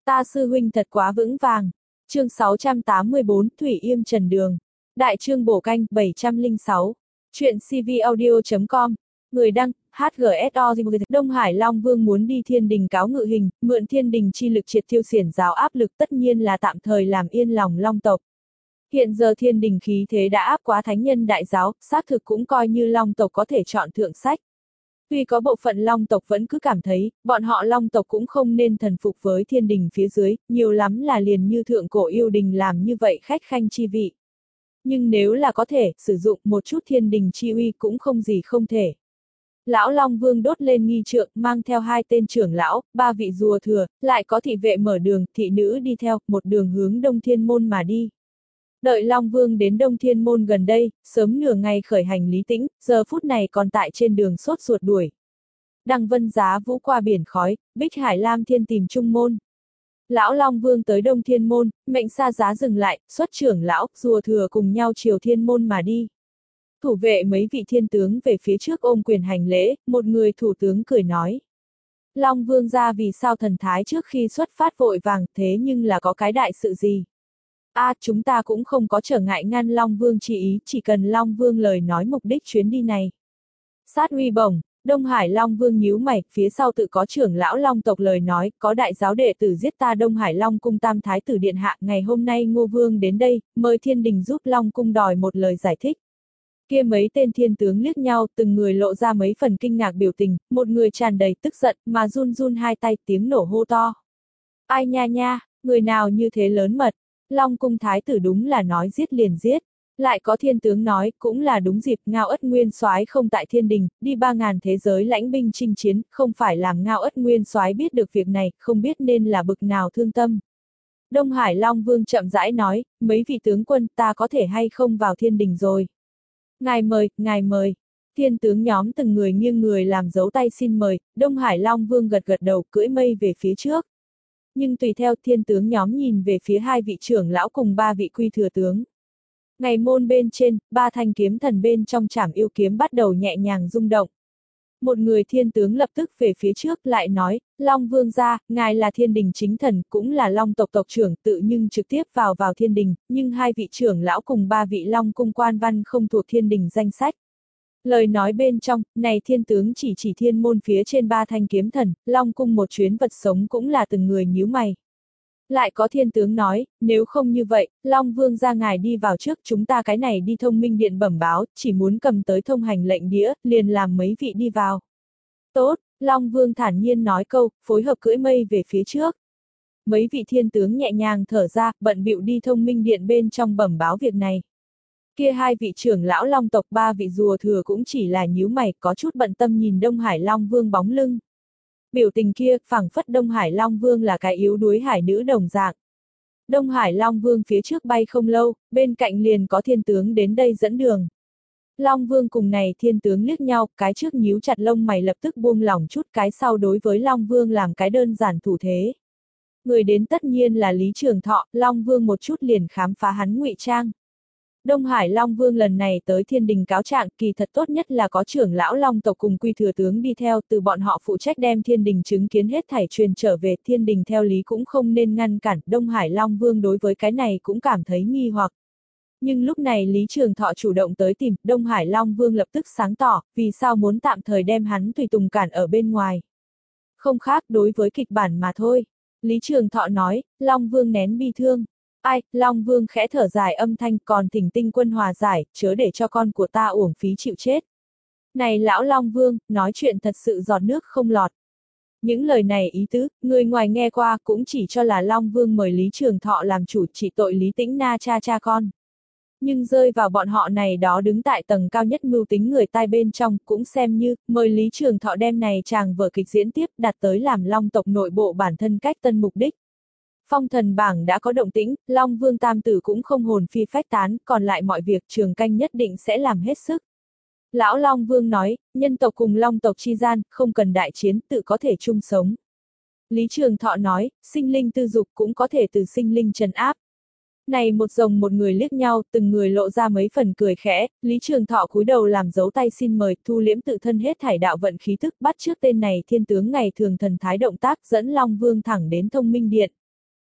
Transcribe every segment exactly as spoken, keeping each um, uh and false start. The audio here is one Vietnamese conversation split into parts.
Ta sư huynh thật quá vững vàng. Chương sáu trăm tám mươi bốn, Thủy Yêm Trần Đường. Đại chương bổ canh, bảy trăm lẻ sáu. Chuyện cvaudio chấm com. Người đăng, hát giê ét o. Đông Hải Long Vương muốn đi thiên đình cáo ngự hình, mượn thiên đình chi lực triệt tiêu xiển giáo áp lực, tất nhiên là tạm thời làm yên lòng Long tộc. Hiện giờ thiên đình khí thế đã áp quá thánh nhân đại giáo, xác thực cũng coi như Long tộc có thể chọn thượng sách. Tuy có bộ phận Long tộc vẫn cứ cảm thấy, bọn họ Long tộc cũng không nên thần phục với thiên đình phía dưới, nhiều lắm là liền như thượng cổ yêu đình làm như vậy khách khanh chi vị. Nhưng nếu là có thể, sử dụng một chút thiên đình chi uy cũng không gì không thể. Lão Long Vương đốt lên nghi trượng, mang theo hai tên trưởng lão, ba vị rùa thừa, lại có thị vệ mở đường, thị nữ đi theo, một đường hướng Đông Thiên Môn mà đi. Đợi Long Vương đến Đông Thiên Môn gần đây, sớm nửa ngày khởi hành Lý Tĩnh, giờ phút này còn tại trên đường sốt ruột đuổi. Đăng vân giá vũ qua biển khói, Bích Hải Lam Thiên tìm Trung Môn. Lão Long Vương tới Đông Thiên Môn, mệnh xa giá dừng lại, xuất trưởng lão, rùa thừa cùng nhau chiều Thiên Môn mà đi. Thủ vệ mấy vị thiên tướng về phía trước ôm quyền hành lễ, một người thủ tướng cười nói. Long Vương ra vì sao thần thái trước khi xuất phát vội vàng, thế nhưng là có cái đại sự gì? A à, chúng ta cũng không có trở ngại ngăn Long Vương chỉ ý, chỉ cần Long Vương lời nói mục đích chuyến đi này. Sát uy bổng, Đông Hải Long Vương nhíu mày, phía sau tự có trưởng lão Long tộc lời nói, có đại giáo đệ tử giết ta Đông Hải Long cung tam thái tử điện hạ, ngày hôm nay Ngô Vương đến đây, mời thiên đình giúp Long cung đòi một lời giải thích. Kia mấy tên thiên tướng liếc nhau, từng người lộ ra mấy phần kinh ngạc biểu tình, một người tràn đầy tức giận, mà run run hai tay, tiếng nổ hô to. Ai nha nha, người nào như thế lớn mật? Long cung thái tử đúng là nói giết liền giết. Lại có thiên tướng nói, cũng là đúng dịp, Ngao Ất Nguyên Soái không tại thiên đình, đi ba ngàn thế giới lãnh binh chinh chiến, không phải làm Ngao Ất Nguyên Soái biết được việc này, không biết nên là bực nào thương tâm. Đông Hải Long Vương chậm rãi nói, mấy vị tướng quân, ta có thể hay không vào thiên đình rồi. Ngài mời, ngài mời. Thiên tướng nhóm từng người nghiêng người làm dấu tay xin mời, Đông Hải Long Vương gật gật đầu, cưỡi mây về phía trước. Nhưng tùy theo thiên tướng nhóm nhìn về phía hai vị trưởng lão cùng ba vị quy thừa tướng. Ngày môn bên trên, ba thanh kiếm thần bên trong trảm yêu kiếm bắt đầu nhẹ nhàng rung động. Một người thiên tướng lập tức về phía trước lại nói, Long Vương gia, ngài là thiên đình chính thần, cũng là Long tộc tộc trưởng tự nhưng trực tiếp vào vào thiên đình, nhưng hai vị trưởng lão cùng ba vị Long cung quan văn không thuộc thiên đình danh sách. Lời nói bên trong, này thiên tướng chỉ chỉ thiên môn phía trên ba thanh kiếm thần, Long cung một chuyến vật sống cũng là từng người nhíu mày. Lại có thiên tướng nói, nếu không như vậy, Long Vương ra ngài đi vào trước, chúng ta cái này đi thông minh điện bẩm báo, chỉ muốn cầm tới thông hành lệnh đĩa, liền làm mấy vị đi vào. Tốt, Long Vương thản nhiên nói câu, phối hợp cưỡi mây về phía trước. Mấy vị thiên tướng nhẹ nhàng thở ra, bận bịu đi thông minh điện bên trong bẩm báo việc này. Kia hai vị trưởng lão Long tộc, ba vị rùa thừa cũng chỉ là nhíu mày, có chút bận tâm nhìn Đông Hải Long Vương bóng lưng. Biểu tình kia, phảng phất Đông Hải Long Vương là cái yếu đuối hải nữ đồng dạng. Đông Hải Long Vương phía trước bay không lâu, bên cạnh liền có thiên tướng đến đây dẫn đường. Long Vương cùng này thiên tướng liếc nhau, cái trước nhíu chặt lông mày lập tức buông lỏng chút, cái sau đối với Long Vương làm cái đơn giản thủ thế. Người đến tất nhiên là Lý Trường Thọ, Long Vương một chút liền khám phá hắn ngụy trang. Đông Hải Long Vương lần này tới thiên đình cáo trạng, kỳ thật tốt nhất là có trưởng lão Long tộc cùng quy thừa tướng đi theo, từ bọn họ phụ trách đem thiên đình chứng kiến hết thảy truyền trở về, thiên đình theo lý cũng không nên ngăn cản. Đông Hải Long Vương đối với cái này cũng cảm thấy nghi hoặc. Nhưng lúc này Lý Trường Thọ chủ động tới tìm, Đông Hải Long Vương lập tức sáng tỏ, vì sao muốn tạm thời đem hắn tùy tùng cản ở bên ngoài. Không khác đối với kịch bản mà thôi. Lý Trường Thọ nói, Long Vương nén bi thương. Ai, Long Vương khẽ thở dài âm thanh, còn thỉnh tinh quân hòa giải, chớ để cho con của ta uổng phí chịu chết. Này lão Long Vương, nói chuyện thật sự giọt nước không lọt. Những lời này ý tứ, người ngoài nghe qua cũng chỉ cho là Long Vương mời Lý Trường Thọ làm chủ trị tội Lý Tĩnh Na cha cha con. Nhưng rơi vào bọn họ này đó đứng tại tầng cao nhất mưu tính người tai bên trong, cũng xem như, mời Lý Trường Thọ đem này chàng vở kịch diễn tiếp, đặt tới làm Long tộc nội bộ bản thân cách tân mục đích. Phong thần bảng đã có động tĩnh, Long Vương tam tử cũng không hồn phi phách tán, còn lại mọi việc Trường Canh nhất định sẽ làm hết sức. Lão Long Vương nói, nhân tộc cùng Long tộc chi gian, không cần đại chiến, tự có thể chung sống. Lý Trường Thọ nói, sinh linh tư dục cũng có thể từ sinh linh trấn áp. Này một rồng một người liếc nhau, từng người lộ ra mấy phần cười khẽ, Lý Trường Thọ cúi đầu làm dấu tay xin mời, thu liễm tự thân hết thảy đạo vận khí tức, bắt trước tên này thiên tướng ngày thường thần thái động tác, dẫn Long Vương thẳng đến thông minh điện.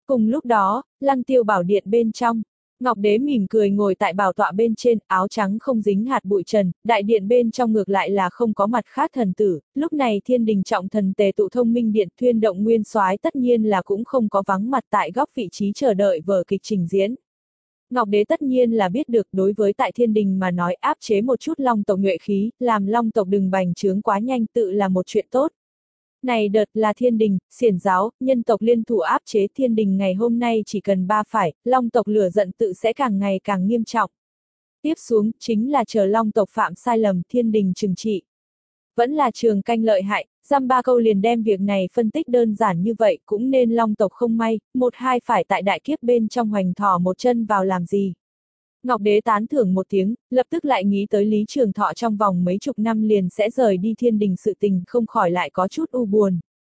Cùng lúc đó, Lăng Tiêu bảo điện bên trong, Ngọc Đế mỉm cười ngồi tại bảo tọa bên trên, áo trắng không dính hạt bụi trần, đại điện bên trong ngược lại là không có mặt khác thần tử, lúc này thiên đình trọng thần tề tụ thông minh điện Thuyên Động Nguyên Soái tất nhiên là cũng không có vắng mặt tại góc vị trí chờ đợi vở kịch trình diễn. Ngọc Đế tất nhiên là biết được đối với tại thiên đình mà nói áp chế một chút Long tộc nhuệ khí, làm Long tộc đừng bành trướng quá nhanh tự là một chuyện tốt. Này đợt là thiên đình, xiển giáo, nhân tộc liên thủ áp chế thiên đình ngày hôm nay chỉ cần ba phải, Long tộc lửa giận tự sẽ càng ngày càng nghiêm trọng. Tiếp xuống, chính là chờ Long tộc phạm sai lầm thiên đình trừng trị. Vẫn là Trường Canh lợi hại, dăm ba câu liền đem việc này phân tích đơn giản như vậy cũng nên Long tộc không may, một hai phải tại đại kiếp bên trong hoành thỏ một chân vào làm gì. Ngọc Đế tán thưởng một tiếng, lập tức lại nghĩ tới Lý Trường Thọ trong vòng mấy chục năm liền sẽ rời đi thiên đình sự tình không khỏi lại có chút u buồn.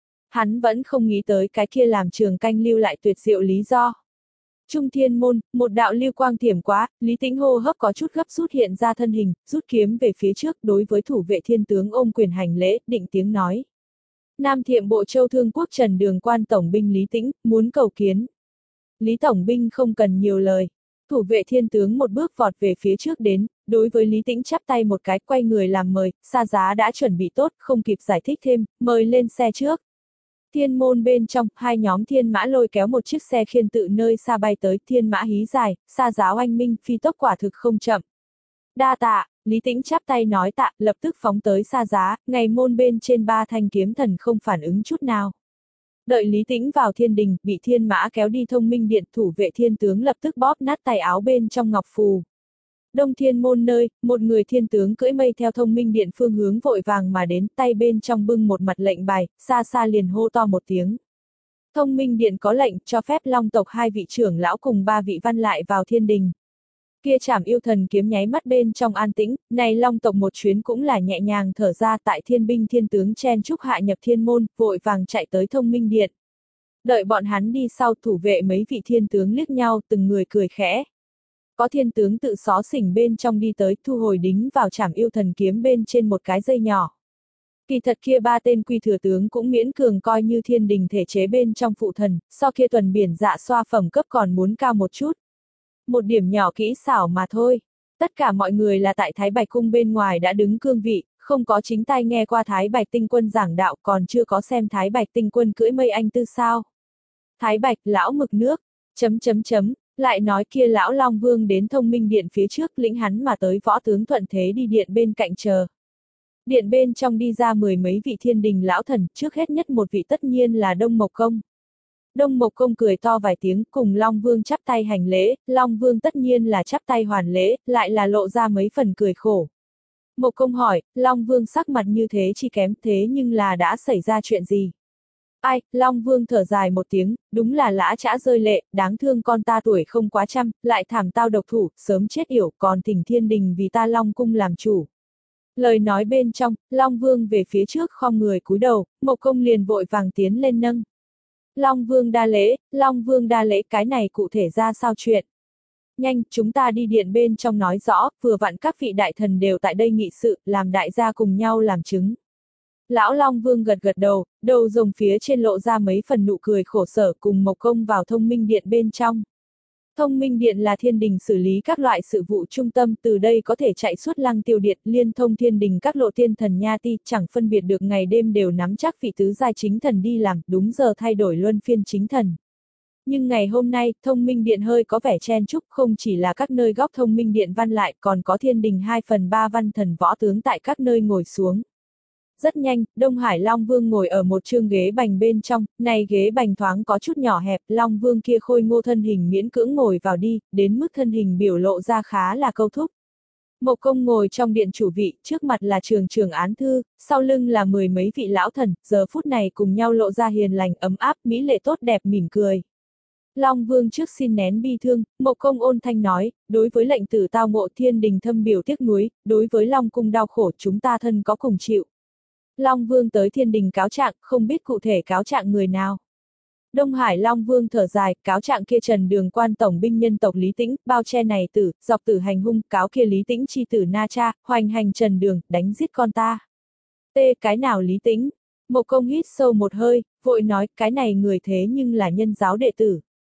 Hắn vẫn không nghĩ tới cái kia làm Trường Canh lưu lại tuyệt diệu lý do. Trung thiên môn, một đạo lưu quang thiểm quá, Lý Tĩnh hô hấp có chút gấp rút hiện ra thân hình, rút kiếm về phía trước đối với thủ vệ thiên tướng ôm quyền hành lễ, định tiếng nói. Nam Thiệm Bộ Châu Thương Quốc Trần Đường Quan Tổng binh Lý Tĩnh, muốn cầu kiến. Lý Tổng binh không cần nhiều lời. Thủ vệ thiên tướng một bước vọt về phía trước đến, đối với Lý Tĩnh chắp tay một cái quay người làm mời, xa giá đã chuẩn bị tốt, không kịp giải thích thêm, mời lên xe trước. Thiên môn bên trong, hai nhóm thiên mã lôi kéo một chiếc xe khiên tự nơi xa bay tới, thiên mã hí dài, xa giáo oanh minh, phi tốc quả thực không chậm. Đa tạ, Lý Tĩnh chắp tay nói tạ, lập tức phóng tới xa giá, ngày môn bên trên ba thanh kiếm thần không phản ứng chút nào. Đợi Lý Tĩnh vào thiên đình, bị thiên mã kéo đi thông minh điện, thủ vệ thiên tướng lập tức bóp nát tay áo bên trong ngọc phù. Đông thiên môn nơi, một người thiên tướng cưỡi mây theo thông minh điện phương hướng vội vàng mà đến, tay bên trong bưng một mặt lệnh bài, xa xa liền hô to một tiếng. Thông minh điện có lệnh cho phép Long tộc hai vị trưởng lão cùng ba vị văn lại vào thiên đình. Kia Trảm Yêu Thần kiếm nháy mắt bên trong an tĩnh, này Long tộc một chuyến cũng là nhẹ nhàng thở ra, tại thiên binh thiên tướng chen chúc hạ nhập thiên môn, vội vàng chạy tới thông minh điện. Đợi bọn hắn đi sau, thủ vệ mấy vị thiên tướng liếc nhau, từng người cười khẽ. Có thiên tướng tự xó xỉnh bên trong đi tới, thu hồi đính vào Trảm Yêu Thần kiếm bên trên một cái dây nhỏ. Kỳ thật kia ba tên quy thừa tướng cũng miễn cường coi như thiên đình thể chế bên trong phụ thần, so kia tuần biển dạ xoa phẩm cấp còn muốn cao một chút. Một điểm nhỏ kỹ xảo mà thôi. Tất cả mọi người là tại Thái Bạch Cung bên ngoài đã đứng cương vị, không có chính tai nghe qua Thái Bạch Tinh Quân giảng đạo, còn chưa có xem Thái Bạch Tinh Quân cưỡi mây anh tư sao. Thái Bạch lão mực nước, chấm chấm chấm, lại nói kia lão Long Vương đến thông minh điện phía trước lĩnh hắn mà tới võ tướng thuận thế đi điện bên cạnh chờ. Điện bên trong đi ra mười mấy vị thiên đình lão thần, trước hết nhất một vị tất nhiên là Đông Mộc Công. Đông Mộc Công cười to vài tiếng, cùng Long Vương chắp tay hành lễ, Long Vương tất nhiên là chắp tay hoàn lễ, lại là lộ ra mấy phần cười khổ. Mộc Công hỏi, Long Vương sắc mặt như thế chi kém, thế nhưng là đã xảy ra chuyện gì? Ai, Long Vương thở dài một tiếng, đúng là lã chã rơi lệ, đáng thương con ta tuổi không quá trăm, lại thảm tao độc thủ, sớm chết yểu, còn thỉnh thiên đình vì ta Long Cung làm chủ. Lời nói bên trong, Long Vương về phía trước khom người cúi đầu, Mộc Công liền vội vàng tiến lên nâng. Long Vương đa lễ, Long Vương đa lễ, cái này cụ thể ra sao chuyện? Nhanh, chúng ta đi điện bên trong nói rõ, vừa vặn các vị đại thần đều tại đây nghị sự, làm đại gia cùng nhau làm chứng. Lão Long Vương gật gật đầu, đầu rồng phía trên lộ ra mấy phần nụ cười khổ sở, cùng Mộc Công vào thông minh điện bên trong. Thông minh điện là thiên đình xử lý các loại sự vụ trung tâm, từ đây có thể chạy suốt Lăng Tiêu điện, liên thông thiên đình các lộ thiên thần nha ti, chẳng phân biệt được ngày đêm đều nắm chắc vị tứ giai chính thần đi làm, đúng giờ thay đổi luân phiên chính thần. Nhưng ngày hôm nay, thông minh điện hơi có vẻ chen chúc, không chỉ là các nơi góc thông minh điện văn lại, còn có thiên đình hai phần ba văn thần võ tướng tại các nơi ngồi xuống. Rất nhanh, Đông Hải Long Vương ngồi ở một chương ghế bành bên trong, này ghế bành thoáng có chút nhỏ hẹp, Long Vương kia khôi ngô thân hình miễn cưỡng ngồi vào đi, đến mức thân hình biểu lộ ra khá là câu thúc. Mộc Công ngồi trong điện chủ vị, trước mặt là trường trường án thư, sau lưng là mười mấy vị lão thần, giờ phút này cùng nhau lộ ra hiền lành ấm áp, mỹ lệ tốt đẹp mỉm cười. Long Vương trước xin nén bi thương, Mộc Công ôn thanh nói, đối với lệnh tử tao ngộ thiên đình thâm biểu tiếc nuối, đối với Long Cung đau khổ chúng ta thân có cùng chịu. Long Vương tới thiên đình cáo trạng, không biết cụ thể cáo trạng người nào. Đông Hải Long Vương thở dài, cáo trạng kia Trần Đường Quan tổng binh nhân tộc Lý Tĩnh, bao che này tử, dọc tử hành hung, cáo kia Lý Tĩnh chi tử Na Cha, hoành hành Trần Đường, đánh giết con ta. T, cái nào Lý Tĩnh? Mộc Công hít sâu một hơi, vội nói, cái này người thế nhưng là nhân giáo đệ tử.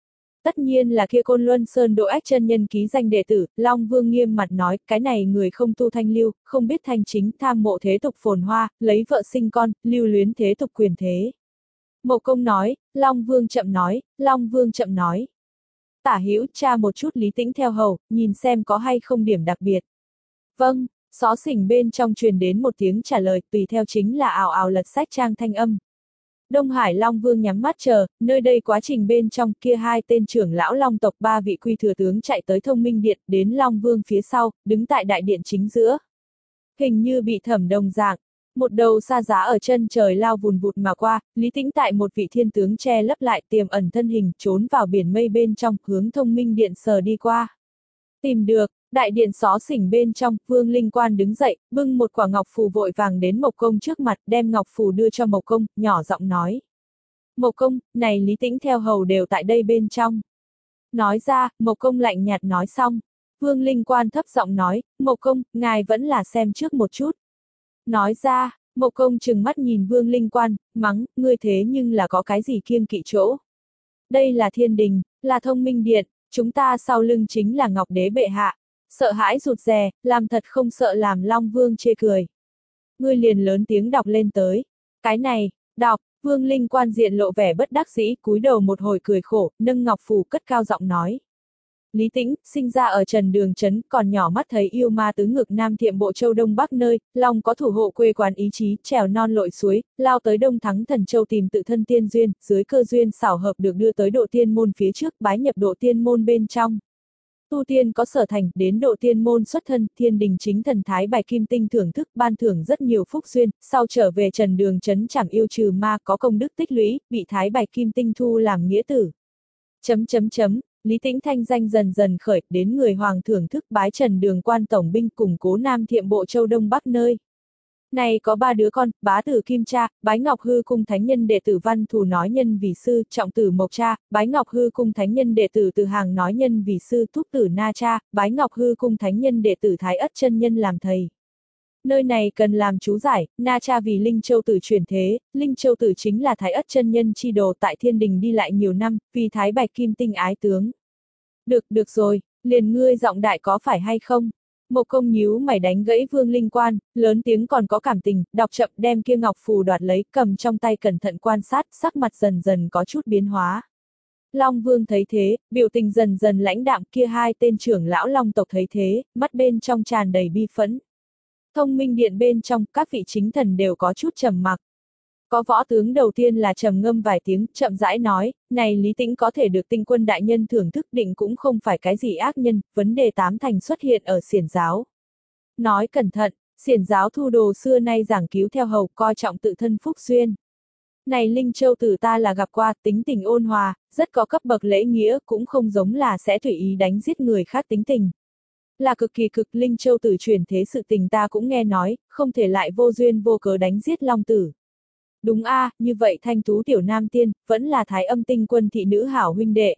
Tất nhiên là kia Côn Luân Sơn Độ Ách chân nhân ký danh đệ tử. Long Vương nghiêm mặt nói, cái này người không tu thanh lưu, không biết thanh chính, tham mộ thế tục phồn hoa, lấy vợ sinh con, lưu luyến thế tục quyền thế. Mộ Công nói, Long Vương chậm nói, Long Vương chậm nói. Tả hữu tra một chút Lý Tĩnh theo hầu, nhìn xem có hay không điểm đặc biệt. Vâng, xó xỉnh bên trong truyền đến một tiếng trả lời, tùy theo chính là ào ào lật sách trang thanh âm. Đông Hải Long Vương nhắm mắt chờ, nơi đây quá trình bên trong kia hai tên trưởng lão Long tộc ba vị quy thừa tướng chạy tới Thông Minh Điện, đến Long Vương phía sau, đứng tại đại điện chính giữa. Hình như bị thẩm đồng dạng, một đầu sa giá ở chân trời lao vùn vụt mà qua, Lý Tĩnh tại một vị thiên tướng che lấp lại tiềm ẩn thân hình, trốn vào biển mây bên trong, hướng Thông Minh Điện sờ đi qua. Tìm được, đại điện xó xỉnh bên trong, Vương Linh Quan đứng dậy, bưng một quả ngọc phù vội vàng đến Mộc Công trước mặt, đem ngọc phù đưa cho Mộc Công, nhỏ giọng nói. Mộc Công, này Lý Tĩnh theo hầu đều tại đây bên trong. Nói ra, Mộc Công lạnh nhạt nói xong. Vương Linh Quan thấp giọng nói, Mộc Công, ngài vẫn là xem trước một chút. Nói ra, Mộc Công trừng mắt nhìn Vương Linh Quan, mắng, ngươi thế nhưng là có cái gì kiêng kỵ chỗ. Đây là thiên đình, là Thông Minh Điện, chúng ta sau lưng chính là Ngọc Đế bệ hạ. Sợ hãi rụt rè, làm thật không sợ làm Long Vương chê cười. Ngươi liền lớn tiếng đọc lên tới. Cái này, đọc, Vương Linh Quan diện lộ vẻ bất đắc dĩ, cúi đầu một hồi cười khổ, nâng ngọc phù cất cao giọng nói. Lý Tĩnh, sinh ra ở Trần Đường Trấn, còn nhỏ mắt thấy yêu ma tứ ngực Nam Thiệm Bộ Châu Đông Bắc nơi, lòng có thủ hộ quê quán ý chí, trèo non lội suối, lao tới Đông Thắng Thần Châu tìm tự thân tiên duyên, dưới cơ duyên xảo hợp được đưa tới độ tiên môn phía trước, bái nhập độ tiên môn bên trong. Tu tiên có sở thành, đến độ tiên môn xuất thân, thiên đình chính thần Thái Bạch Kim Tinh thưởng thức, ban thưởng rất nhiều phúc duyên, sau trở về Trần Đường Trấn trảm yêu trừ ma, có công đức tích lũy, bị Thái Bạch Kim Tinh thu làm nghĩa tử. Chấm chấm chấm, Lý Tĩnh thanh danh dần dần khởi, đến người hoàng thưởng thức bái Trần Đường Quan tổng binh củng cố Nam Thiệm Bộ Châu Đông Bắc nơi. Này có ba đứa con, bá tử Kim Cha, bái Ngọc Hư Cung Thánh Nhân đệ tử Văn Thù nói nhân vì sư, trọng tử Mộc Cha, bái Ngọc Hư Cung Thánh Nhân đệ tử Từ Hàng nói nhân vì sư, thúc tử Na Cha, bái Ngọc Hư Cung Thánh Nhân đệ tử Thái Ất chân nhân làm thầy. Nơi này cần làm chú giải, Na Cha vì Linh Châu Tử chuyển thế, Linh Châu Tử chính là Thái Ất chân nhân chi đồ tại thiên đình đi lại nhiều năm, vì Thái Bạch Kim Tinh ái tướng. Được, được rồi, liền ngươi giọng đại có phải hay không? Mộc Công nhíu mày đánh gãy Vương Linh Quan, lớn tiếng còn có cảm tình, đọc chậm đem kia ngọc phù đoạt lấy, cầm trong tay cẩn thận quan sát, sắc mặt dần dần có chút biến hóa. Long Vương thấy thế, biểu tình dần dần lãnh đạm, kia hai tên trưởng lão Long tộc thấy thế, mắt bên trong tràn đầy bi phẫn. Thông Minh Điện bên trong, các vị chính thần đều có chút trầm mặc. Có võ tướng đầu tiên là trầm ngâm vài tiếng, chậm rãi nói, này Lý Tĩnh có thể được tinh quân đại nhân thưởng thức định cũng không phải cái gì ác nhân, vấn đề tám thành xuất hiện ở xiển giáo. Nói cẩn thận, xiển giáo thu đồ xưa nay giảng cứu theo hầu, coi trọng tự thân phúc duyên. Này Linh Châu Tử ta là gặp qua, tính tình ôn hòa, rất có cấp bậc lễ nghĩa, cũng không giống là sẽ tùy ý đánh giết người khác tính tình. Là cực kỳ cực Linh Châu Tử chuyển thế sự tình ta cũng nghe nói, không thể lại vô duyên vô cớ đánh giết Long Tử. Đúng a, à, như vậy thanh tú tiểu nam tiên, vẫn là Thái Âm tinh quân thị nữ hảo huynh đệ.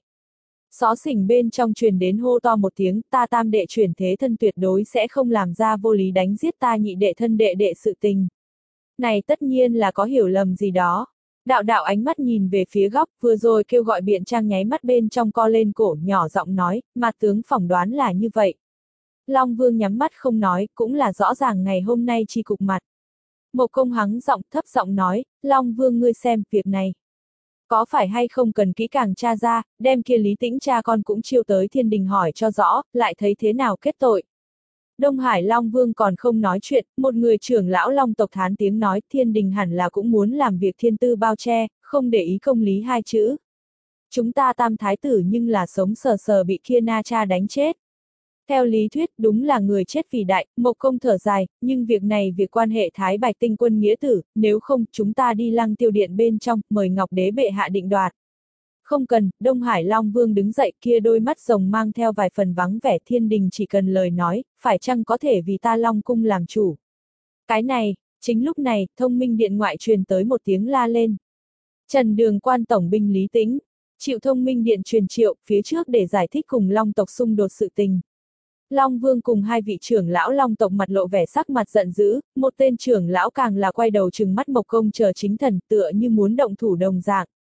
Xó xỉnh bên trong truyền đến hô to một tiếng, ta tam đệ chuyển thế thân tuyệt đối sẽ không làm ra vô lý đánh giết ta nhị đệ thân đệ đệ sự tình. Này tất nhiên là có hiểu lầm gì đó. Đạo đạo ánh mắt nhìn về phía góc, vừa rồi kêu gọi biện trang nháy mắt bên trong co lên cổ, nhỏ giọng nói, mà tướng phỏng đoán là như vậy. Long Vương nhắm mắt không nói, cũng là rõ ràng ngày hôm nay chi cục mặt. Mộc Công hắng giọng thấp giọng nói, Long Vương ngươi xem, việc này. Có phải hay không cần kỹ càng tra ra, đem kia Lý Tĩnh cha con cũng chiêu tới thiên đình hỏi cho rõ, lại thấy thế nào kết tội. Đông Hải Long Vương còn không nói chuyện, một người trưởng lão Long tộc thán tiếng nói, thiên đình hẳn là cũng muốn làm việc thiên tư bao che, không để ý công lý hai chữ. Chúng ta tam thái tử nhưng là sống sờ sờ bị kia Na Cha đánh chết. Theo lý thuyết, đúng là người chết vì đại, Mộc Công thở dài, nhưng việc này việc quan hệ Thái Bạch tinh quân nghĩa tử, nếu không, chúng ta đi Lăng Tiêu Điện bên trong, mời Ngọc Đế bệ hạ định đoạt. Không cần, Đông Hải Long Vương đứng dậy, kia đôi mắt rồng mang theo vài phần vắng vẻ, thiên đình chỉ cần lời nói, phải chăng có thể vì ta Long cung làm chủ. Cái này, chính lúc này, Thông Minh Điện ngoại truyền tới một tiếng la lên. Trần Đường Quan tổng binh Lý Tĩnh, chịu Thông Minh Điện truyền triệu, phía trước để giải thích cùng Long tộc xung đột sự tình. Long Vương cùng hai vị trưởng lão Long tộc mặt lộ vẻ sắc mặt giận dữ, một tên trưởng lão càng là quay đầu trừng mắt Mộc Công chờ chính thần, tựa như muốn động thủ đồng dạng.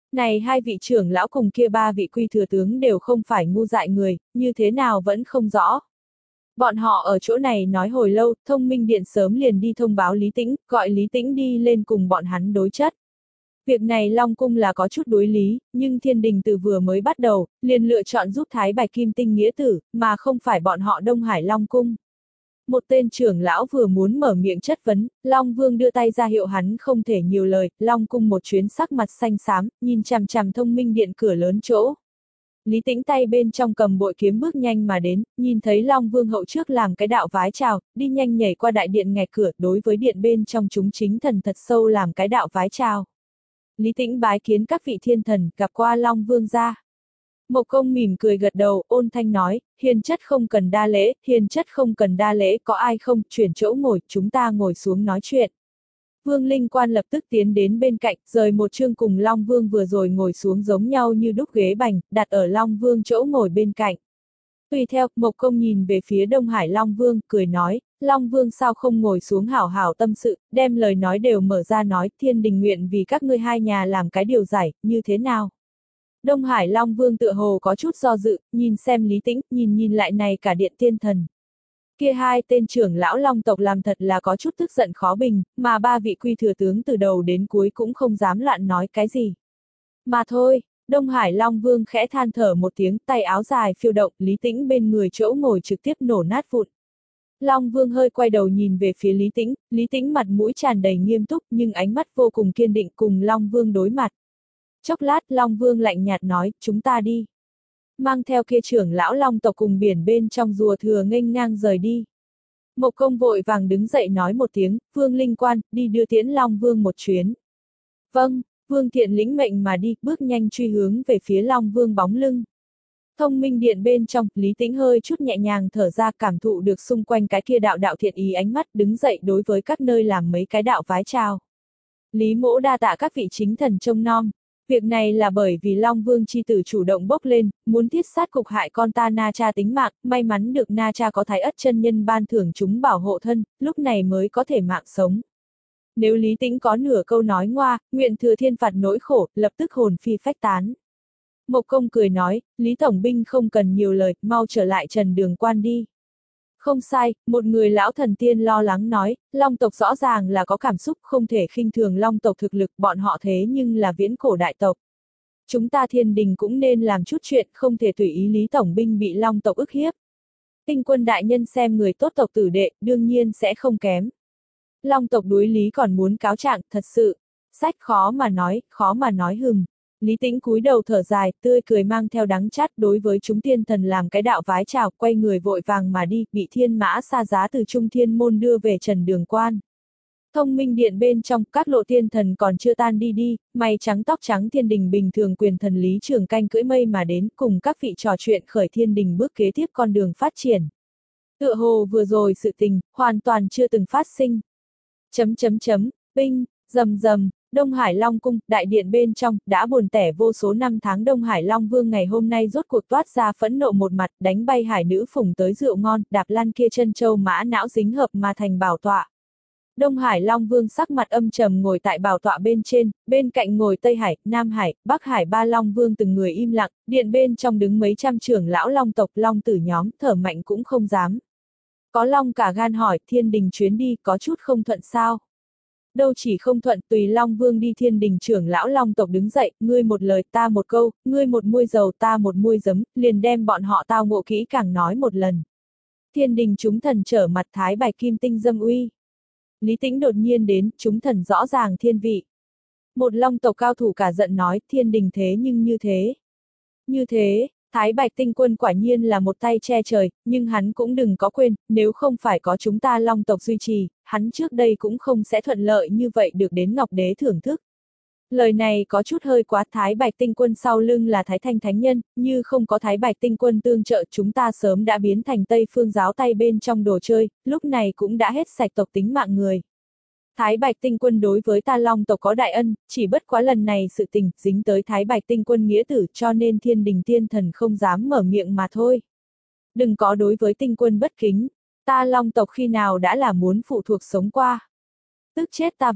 Này hai vị trưởng lão cùng kia ba vị quy thừa tướng đều không phải ngu dại người, như thế nào vẫn không rõ. Bọn họ ở chỗ này nói hồi lâu, Thông Minh Điện sớm liền đi thông báo Lý Tĩnh, gọi Lý Tĩnh đi lên cùng bọn hắn đối chất. Việc này Long Cung là có chút đối lý, nhưng Thiên Đình từ vừa mới bắt đầu, liền lựa chọn giúp Thái Bạch Kim Tinh nghĩa tử, mà không phải bọn họ Đông Hải Long Cung. Một tên trưởng lão vừa muốn mở miệng chất vấn, Long Vương đưa tay ra hiệu hắn không thể nhiều lời, Long Cung một chuyến sắc mặt xanh xám, nhìn chằm chằm Thông Minh Điện cửa lớn chỗ. Lý Tĩnh tay bên trong cầm bội kiếm bước nhanh mà đến, nhìn thấy Long Vương hậu trước làm cái đạo vái chào, đi nhanh nhảy qua đại điện ngạch cửa, đối với điện bên trong chúng chính thần thật sâu làm cái đạo vái chào. Lý Tĩnh bái kiến các vị thiên thần, gặp qua Long Vương gia. Mộc Công mỉm cười gật đầu, ôn thanh nói, hiền chất không cần đa lễ, hiền chất không cần đa lễ, có ai không, chuyển chỗ ngồi, chúng ta ngồi xuống nói chuyện. Vương Linh Quan lập tức tiến đến bên cạnh, rời một chương cùng Long Vương vừa rồi ngồi xuống giống nhau như đúc ghế bành, đặt ở Long Vương chỗ ngồi bên cạnh. Tùy theo, Mộc Công nhìn về phía Đông Hải Long Vương, cười nói, Long Vương sao không ngồi xuống hảo hảo tâm sự, đem lời nói đều mở ra nói, Thiên Đình nguyện vì các ngươi hai nhà làm cái điều giải, như thế nào? Đông Hải Long Vương tựa hồ có chút do dự, nhìn xem Lý Tĩnh, nhìn nhìn lại này cả điện tiên thần. Kia hai tên trưởng lão Long tộc làm thật là có chút tức giận khó bình, mà ba vị quy thừa tướng từ đầu đến cuối cũng không dám loạn nói cái gì. Mà thôi, Đông Hải Long Vương khẽ than thở một tiếng, tay áo dài phiêu động, Lý Tĩnh bên người chỗ ngồi trực tiếp nổ nát vụn. Long Vương hơi quay đầu nhìn về phía Lý Tĩnh, Lý Tĩnh mặt mũi tràn đầy nghiêm túc nhưng ánh mắt vô cùng kiên định cùng Long Vương đối mặt. Chốc lát Long Vương lạnh nhạt nói, chúng ta đi. Mang theo kia trưởng lão Long tộc cùng biển bên trong rùa thừa nghênh ngang rời đi. Mộc Công vội vàng đứng dậy nói một tiếng, Vương Linh Quan, đi đưa tiễn Long Vương một chuyến. Vâng, Vương Thiện lĩnh mệnh mà đi, bước nhanh truy hướng về phía Long Vương bóng lưng. Thông Minh Điện bên trong, Lý Tĩnh hơi chút nhẹ nhàng thở ra cảm thụ được xung quanh cái kia đạo đạo thiện ý ánh mắt đứng dậy đối với các nơi làm mấy cái đạo vái chào. Lý Mỗ đa tạ các vị chính thần trông nom. Việc này là bởi vì Long Vương chi tử chủ động bốc lên, muốn thiết sát cục hại con ta Na Cha tính mạng, may mắn được Na Cha có Thái Ất chân nhân ban thưởng chúng bảo hộ thân, lúc này mới có thể mạng sống. Nếu Lý Tĩnh có nửa câu nói ngoa, nguyện thừa thiên phạt nỗi khổ, lập tức hồn phi phách tán. Mộc Công cười nói, Lý Tổng binh không cần nhiều lời, mau trở lại Trần Đường Quan đi. Không sai, một người lão thần tiên lo lắng nói, Long tộc rõ ràng là có cảm xúc, không thể khinh thường Long tộc thực lực, bọn họ thế nhưng là viễn cổ đại tộc. Chúng ta Thiên Đình cũng nên làm chút chuyện, không thể tùy ý Lý Tổng binh bị Long tộc ức hiếp. Tinh Quân đại nhân xem người tốt tộc tử đệ, đương nhiên sẽ không kém. Long tộc đối Lý còn muốn cáo trạng, thật sự. Sách khó mà nói, khó mà nói hừng. Lý Tĩnh cúi đầu thở dài, tươi cười mang theo đắng chát đối với chúng tiên thần làm cái đạo vái chào, quay người vội vàng mà đi, bị thiên mã xa giá từ Trung Thiên Môn đưa về Trần Đường Quan. Thông Minh Điện bên trong, các lộ tiên thần còn chưa tan đi đi, mày trắng tóc trắng Thiên Đình bình thường quyền thần Lý Trường Canh cưỡi mây mà đến, cùng các vị trò chuyện khởi Thiên Đình bước kế tiếp con đường phát triển. Tựa hồ vừa rồi sự tình, hoàn toàn chưa từng phát sinh. Chấm chấm chấm, binh, rầm rầm. Đông Hải Long Cung, đại điện bên trong, đã buồn tẻ vô số năm tháng Đông Hải Long Vương ngày hôm nay rốt cuộc toát ra phẫn nộ một mặt, đánh bay hải nữ phùng tới rượu ngon, đạp lan kia chân châu mã não dính hợp mà thành bảo tọa. Đông Hải Long Vương sắc mặt âm trầm ngồi tại bảo tọa bên trên, bên cạnh ngồi Tây Hải, Nam Hải, Bắc Hải ba Long Vương từng người im lặng, điện bên trong đứng mấy trăm trưởng lão Long tộc Long tử nhóm, thở mạnh cũng không dám. Có Long cả gan hỏi, Thiên Đình chuyến đi, có chút không thuận sao? Đâu chỉ không thuận, tùy Long Vương đi Thiên Đình trưởng lão Long tộc đứng dậy, ngươi một lời ta một câu, ngươi một muôi dầu ta một muôi giấm, liền đem bọn họ tao ngộ kỹ càng nói một lần. Thiên Đình chúng thần trở mặt Thái Bạch Kim Tinh dâm uy. Lý Tĩnh đột nhiên đến, chúng thần rõ ràng thiên vị. Một Long tộc cao thủ cả giận nói, Thiên Đình thế nhưng như thế. Như thế, Thái Bạch Tinh Quân quả nhiên là một tay che trời, nhưng hắn cũng đừng có quên, nếu không phải có chúng ta Long tộc duy trì, hắn trước đây cũng không sẽ thuận lợi như vậy được đến Ngọc Đế thưởng thức. Lời này có chút hơi quá, Thái Bạch Tinh Quân sau lưng là Thái Thanh Thánh Nhân, như không có Thái Bạch Tinh Quân tương trợ chúng ta sớm đã biến thành Tây Phương giáo tay bên trong đồ chơi, lúc này cũng đã hết sạch tộc tính mạng người. Thái Bạch Tinh Quân đối với ta Long tộc có đại ân, chỉ bất quá lần này sự tình dính tới Thái Bạch Tinh Quân nghĩa tử cho nên Thiên Đình tiên thần không dám mở miệng mà thôi. Đừng có đối với Tinh Quân bất kính, ta Long tộc khi nào đã là muốn phụ thuộc sống qua. Tức chết ta vậy,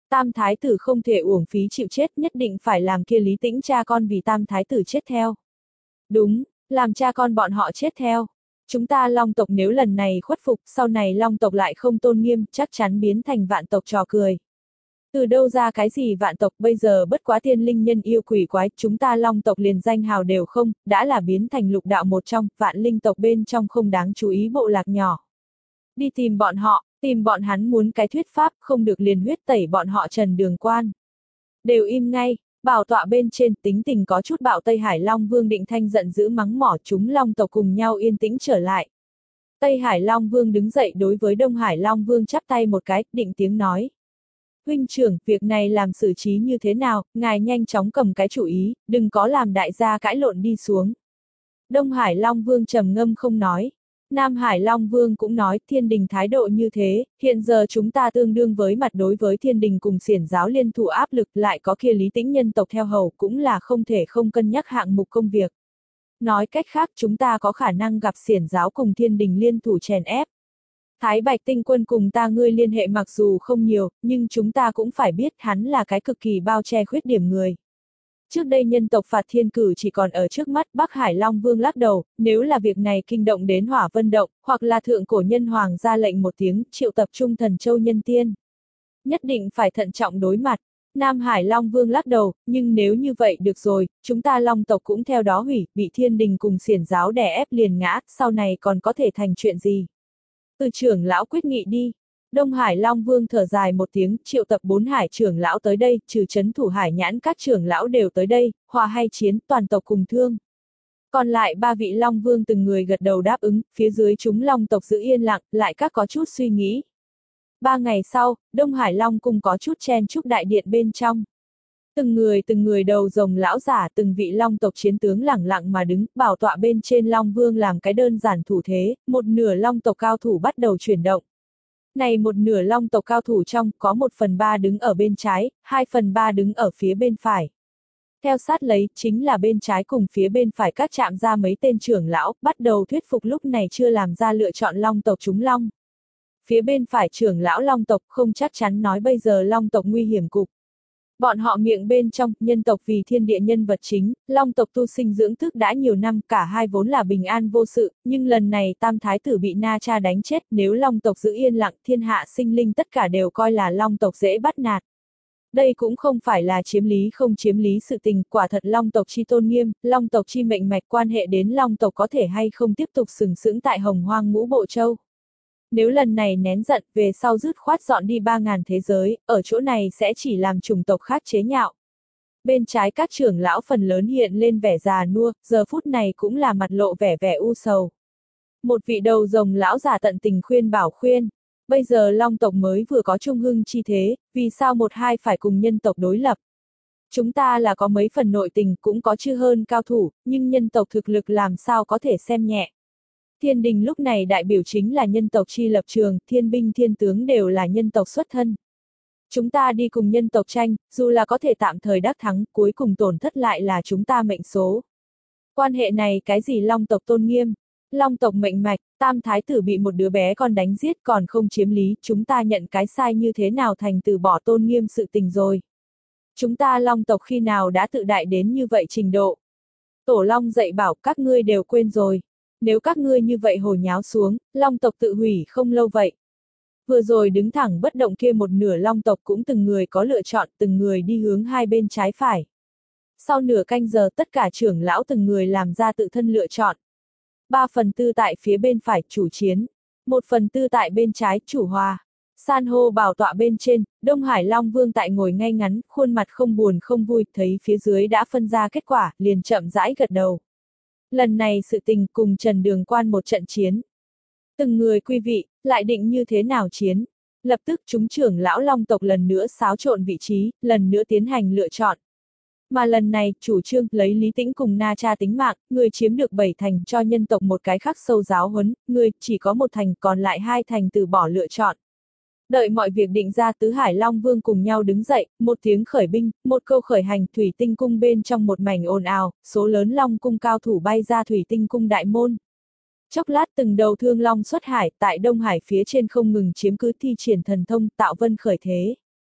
Tam thái tử không thể uổng phí chịu chết, nhất định phải làm kia Lý Tĩnh cha con vì tam thái tử chết theo. Đúng, làm cha con bọn họ chết theo. Chúng ta Long tộc nếu lần này khuất phục, sau này Long tộc lại không tôn nghiêm, chắc chắn biến thành vạn tộc trò cười. Từ đâu ra cái gì vạn tộc, bây giờ bất quá tiên linh nhân yêu quỷ quái, chúng ta Long tộc liền danh hào đều không, đã là biến thành lục đạo một trong, vạn linh tộc bên trong không đáng chú ý bộ lạc nhỏ. Đi tìm bọn họ, tìm bọn hắn muốn cái thuyết pháp, không được liền huyết tẩy bọn họ Trần Đường Quan. Đều im ngay, bảo tọa bên trên, tính tình có chút bạo Tây Hải Long Vương Định Thanh giận dữ mắng mỏ, chúng Long tộc cùng nhau yên tĩnh trở lại. Tây Hải Long Vương đứng dậy đối với Đông Hải Long Vương chắp tay một cái, định tiếng nói. Huynh trưởng, việc này làm xử trí như thế nào, ngài nhanh chóng cầm cái chủ ý, đừng có làm đại gia cãi lộn đi xuống. Đông Hải Long Vương trầm ngâm không nói. Nam Hải Long Vương cũng nói, thiên đình thái độ như thế, hiện giờ chúng ta tương đương với mặt đối với thiên đình cùng xiển giáo liên thủ áp lực, lại có kia Lý Tĩnh nhân tộc theo hầu, cũng là không thể không cân nhắc hạng mục công việc. Nói cách khác, chúng ta có khả năng gặp xiển giáo cùng thiên đình liên thủ chèn ép. Thái Bạch Tinh Quân cùng ta ngươi liên hệ mặc dù không nhiều, nhưng chúng ta cũng phải biết hắn là cái cực kỳ bao che khuyết điểm người. Trước đây nhân tộc phạt thiên cử chỉ còn ở trước mắt, Bắc Hải Long Vương lắc đầu, nếu là việc này kinh động đến Hỏa Vân Động, hoặc là thượng cổ nhân hoàng ra lệnh một tiếng, triệu tập trung thần châu nhân tiên. Nhất định phải thận trọng đối mặt. Nam Hải Long Vương lắc đầu, nhưng nếu như vậy được rồi, chúng ta Long tộc cũng theo đó hủy, bị thiên đình cùng xiển giáo đè ép liền ngã, sau này còn có thể thành chuyện gì? Từ trưởng lão quyết nghị đi. Đông Hải Long Vương thở dài một tiếng, triệu tập bốn hải trưởng lão tới đây, trừ chấn thủ hải nhãn các trưởng lão đều tới đây, hòa hay chiến, toàn tộc cùng thương. Còn lại ba vị Long Vương từng người gật đầu đáp ứng, phía dưới chúng Long tộc giữ yên lặng, lại các có chút suy nghĩ. Ba ngày sau, Đông Hải Long cung có chút chen chúc đại điện bên trong. Từng người từng người đầu rồng lão giả, từng vị Long tộc chiến tướng lẳng lặng mà đứng, bảo tọa bên trên Long Vương làm cái đơn giản thủ thế, một nửa Long tộc cao thủ bắt đầu chuyển động. Này một nửa Long tộc cao thủ trong, có một phần ba đứng ở bên trái, hai phần ba đứng ở phía bên phải. Theo sát lấy, chính là bên trái cùng phía bên phải các chạm ra mấy tên trưởng lão, bắt đầu thuyết phục lúc này chưa làm ra lựa chọn Long tộc chúng Long. Phía bên phải trưởng lão Long tộc không chắc chắn nói bây giờ Long tộc nguy hiểm cục. Bọn họ miệng bên trong, nhân tộc vì thiên địa nhân vật chính, Long tộc tu sinh dưỡng thức đã nhiều năm, cả hai vốn là bình an vô sự, nhưng lần này tam thái tử bị Na Cha đánh chết, nếu Long tộc giữ yên lặng, thiên hạ sinh linh tất cả đều coi là Long tộc dễ bắt nạt. Đây cũng không phải là chiếm lý không chiếm lý sự tình, quả thật Long tộc chi tôn nghiêm, Long tộc chi mệnh mạch quan hệ đến Long tộc có thể hay không tiếp tục sừng sững tại Hồng Hoang Ngũ Bộ Châu. Nếu lần này nén giận, về sau dứt khoát dọn đi ba ngàn thế giới, ở chỗ này sẽ chỉ làm chủng tộc khác chế nhạo. Bên trái các trưởng lão phần lớn hiện lên vẻ già nua, giờ phút này cũng là mặt lộ vẻ vẻ u sầu. Một vị đầu rồng lão già tận tình khuyên bảo khuyên, bây giờ Long tộc mới vừa có trung hưng chi thế, vì sao một hai phải cùng nhân tộc đối lập. Chúng ta là có mấy phần nội tình, cũng có chư hơn cao thủ, nhưng nhân tộc thực lực làm sao có thể xem nhẹ. Thiên đình lúc này đại biểu chính là nhân tộc chi lập trường, thiên binh thiên tướng đều là nhân tộc xuất thân. Chúng ta đi cùng nhân tộc tranh, dù là có thể tạm thời đắc thắng, cuối cùng tổn thất lại là chúng ta mệnh số. Quan hệ này cái gì Long tộc tôn nghiêm, Long tộc mệnh mạch, tam thái tử bị một đứa bé con đánh giết còn không chiếm lý, chúng ta nhận cái sai như thế nào thành từ bỏ tôn nghiêm sự tình rồi. Chúng ta Long tộc khi nào đã tự đại đến như vậy trình độ. Tổ Long dạy bảo các ngươi đều quên rồi. Nếu các ngươi như vậy hồ nháo xuống, Long tộc tự hủy không lâu vậy. Vừa rồi đứng thẳng bất động kia một nửa Long tộc cũng từng người có lựa chọn, từng người đi hướng hai bên trái phải. Sau nửa canh giờ tất cả trưởng lão từng người làm ra tự thân lựa chọn. Ba phần tư tại phía bên phải chủ chiến, một phần tư tại bên trái chủ hòa. San hô bảo tọa bên trên, Đông Hải Long Vương tại ngồi ngay ngắn, khuôn mặt không buồn không vui, thấy phía dưới đã phân ra kết quả, liền chậm rãi gật đầu. Lần này sự tình cùng Trần Đường Quan một trận chiến. Từng người quý vị, lại định như thế nào chiến. Lập tức chúng trưởng lão Long tộc lần nữa xáo trộn vị trí, lần nữa tiến hành lựa chọn. Mà lần này, chủ trương lấy Lý Tĩnh cùng Na Cha tính mạng, người chiếm được bảy thành cho nhân tộc một cái khắc sâu giáo huấn, người chỉ có một thành còn lại hai thành từ bỏ lựa chọn. Đợi mọi việc định ra tứ hải Long Vương cùng nhau đứng dậy, một tiếng khởi binh, một câu khởi hành thủy tinh cung bên trong một mảnh ồn ào, số lớn Long cung cao thủ bay ra thủy tinh cung đại môn. Chốc lát từng đầu thương Long xuất hải tại Đông Hải phía trên không ngừng chiếm cứ thi triển thần thông tạo vân khởi thế.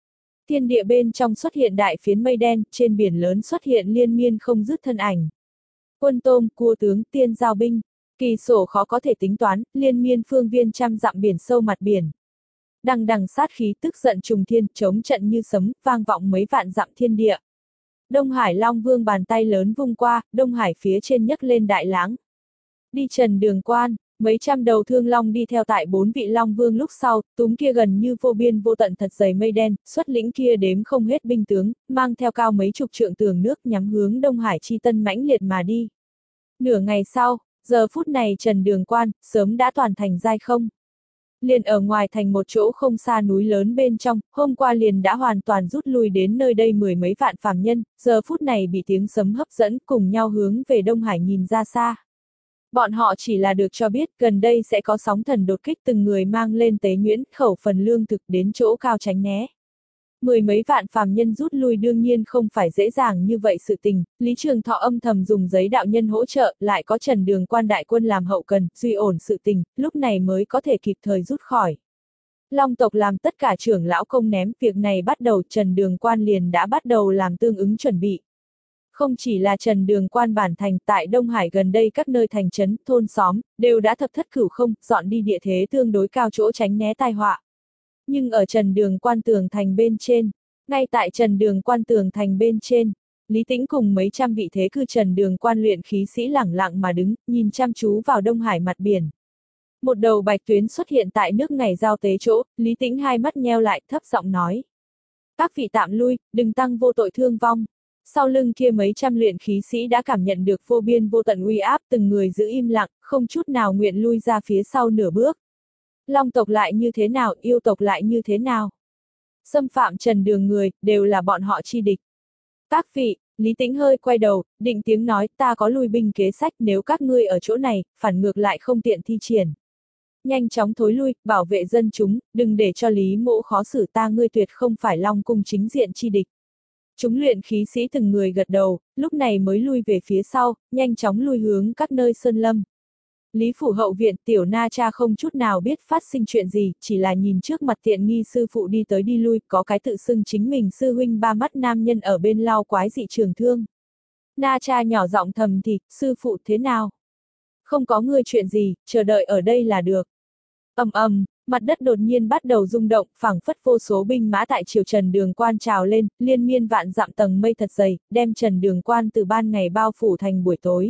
Thiên địa bên trong xuất hiện đại phiến mây đen, trên biển lớn xuất hiện liên miên không dứt thân ảnh. Quân tôm, cua tướng, tiên giao binh, kỳ sổ khó có thể tính toán, liên miên phương viên trăm dặm biển sâu mặt biển. Đằng đằng sát khí tức giận trùng thiên, chống trận như sấm, vang vọng mấy vạn dặm thiên địa. Đông Hải Long Vương bàn tay lớn vung qua, Đông Hải phía trên nhấc lên đại láng. Đi trần đường quan, mấy trăm đầu thương long đi theo tại bốn vị Long Vương lúc sau, túm kia gần như vô biên vô tận thật dày mây đen, xuất lĩnh kia đếm không hết binh tướng, mang theo cao mấy chục trượng tường nước nhắm hướng Đông Hải chi tân mãnh liệt mà đi. Nửa ngày sau, giờ phút này trần đường quan, sớm đã toàn thành giai không. Liền ở ngoài thành một chỗ không xa núi lớn bên trong, hôm qua liền đã hoàn toàn rút lui đến nơi đây mười mấy vạn phàm nhân, giờ phút này bị tiếng sấm hấp dẫn cùng nhau hướng về Đông Hải nhìn ra xa. Bọn họ chỉ là được cho biết gần đây sẽ có sóng thần đột kích từng người mang lên tế nhuyễn khẩu phần lương thực đến chỗ cao tránh né. Mười mấy vạn phàm nhân rút lui đương nhiên không phải dễ dàng như vậy sự tình, Lý Trường Thọ âm thầm dùng giấy đạo nhân hỗ trợ, lại có Trần Đường Quan đại quân làm hậu cần, duy ổn sự tình, lúc này mới có thể kịp thời rút khỏi. Long tộc làm tất cả trưởng lão công ném, việc này bắt đầu Trần Đường Quan liền đã bắt đầu làm tương ứng chuẩn bị. Không chỉ là Trần Đường Quan bản thành, tại Đông Hải gần đây các nơi thành trấn, thôn xóm, đều đã thập thất cửu không, dọn đi địa thế tương đối cao chỗ tránh né tai họa. Nhưng ở Trần Đường Quan tường thành bên trên, ngay tại Trần Đường Quan tường thành bên trên, Lý Tĩnh cùng mấy trăm vị thế cư Trần Đường Quan luyện khí sĩ lẳng lặng mà đứng, nhìn chăm chú vào Đông Hải mặt biển. Một đầu bạch tuyến xuất hiện tại nước ngày giao tế chỗ, Lý Tĩnh hai mắt nheo lại, thấp giọng nói. Các vị tạm lui, đừng tăng vô tội thương vong. Sau lưng kia mấy trăm luyện khí sĩ đã cảm nhận được vô biên vô tận uy áp, từng người giữ im lặng, không chút nào nguyện lui ra phía sau nửa bước. Long tộc lại như thế nào, yêu tộc lại như thế nào? Xâm phạm Trần Đường người, đều là bọn họ chi địch. Các vị, Lý Tĩnh hơi quay đầu, định tiếng nói, ta có lui binh kế sách, nếu các ngươi ở chỗ này, phản ngược lại không tiện thi triển. Nhanh chóng thối lui, bảo vệ dân chúng, đừng để cho Lý Mỗ khó xử ta, ngươi tuyệt không phải Long cung chính diện chi địch. Chúng luyện khí sĩ từng người gật đầu, lúc này mới lui về phía sau, nhanh chóng lui hướng các nơi sơn lâm. Lý phủ hậu viện, tiểu na cha không chút nào biết phát sinh chuyện gì, chỉ là nhìn trước mặt tiện nghi sư phụ đi tới đi lui, có cái tự xưng chính mình sư huynh ba mắt nam nhân ở bên lao quái dị trường thương. Na cha nhỏ giọng thầm thì, sư phụ thế nào? Không có ngươi chuyện gì, chờ đợi ở đây là được. Ầm ầm, mặt đất đột nhiên bắt đầu rung động, phảng phất vô số binh mã tại triều Trần Đường Quan trào lên, liên miên vạn dặm tầng mây thật dày, đem Trần Đường Quan từ ban ngày bao phủ thành buổi tối.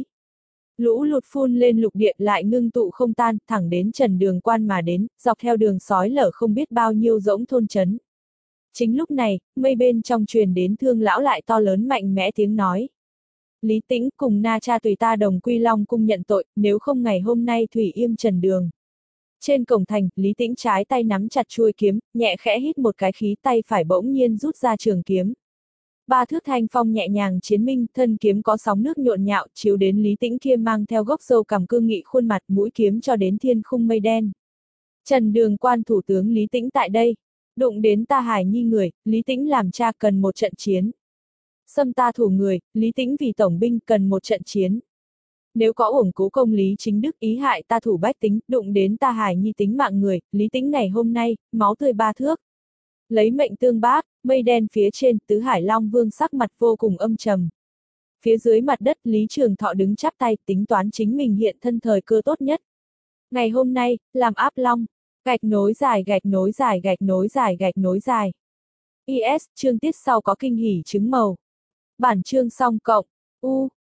Lũ lụt phun lên lục địa lại ngưng tụ không tan, thẳng đến Trần Đường Quan mà đến, dọc theo đường sói lở không biết bao nhiêu rỗng thôn trấn. Chính lúc này, mây bên trong truyền đến thương lão lại to lớn mạnh mẽ tiếng nói. Lý Tĩnh cùng Na cha tùy ta đồng quy Long cung nhận tội, nếu không ngày hôm nay thủy yêm Trần Đường. Trên cổng thành, Lý Tĩnh trái tay nắm chặt chuôi kiếm, nhẹ khẽ hít một cái khí, tay phải bỗng nhiên rút ra trường kiếm. Ba thước thanh phong nhẹ nhàng chiến minh, thân kiếm có sóng nước nhộn nhạo, chiếu đến Lý Tĩnh kia mang theo gốc râu cằm cương nghị khuôn mặt, mũi kiếm cho đến thiên khung mây đen. Trần Đường Quan thủ tướng Lý Tĩnh tại đây. Đụng đến ta Hải Nhi người, Lý Tĩnh làm cha cần một trận chiến. Xâm ta thủ người, Lý Tĩnh vì tổng binh cần một trận chiến. Nếu có uổng cố công Lý Chính Đức ý hại ta thủ bách tính, đụng đến ta Hải Nhi tính mạng người, Lý Tĩnh ngày hôm nay, máu tươi ba thước. Lấy mệnh tương bác, mây đen phía trên, tứ Hải Long Vương sắc mặt vô cùng âm trầm. Phía dưới mặt đất, Lý Trường Thọ đứng chắp tay, tính toán chính mình hiện thân thời cơ tốt nhất. Ngày hôm nay, làm áp long, gạch nối dài gạch nối dài gạch nối dài gạch nối dài. i ét, chương tiết sau có kinh hỉ chứng màu. Bản chương song cộng, u,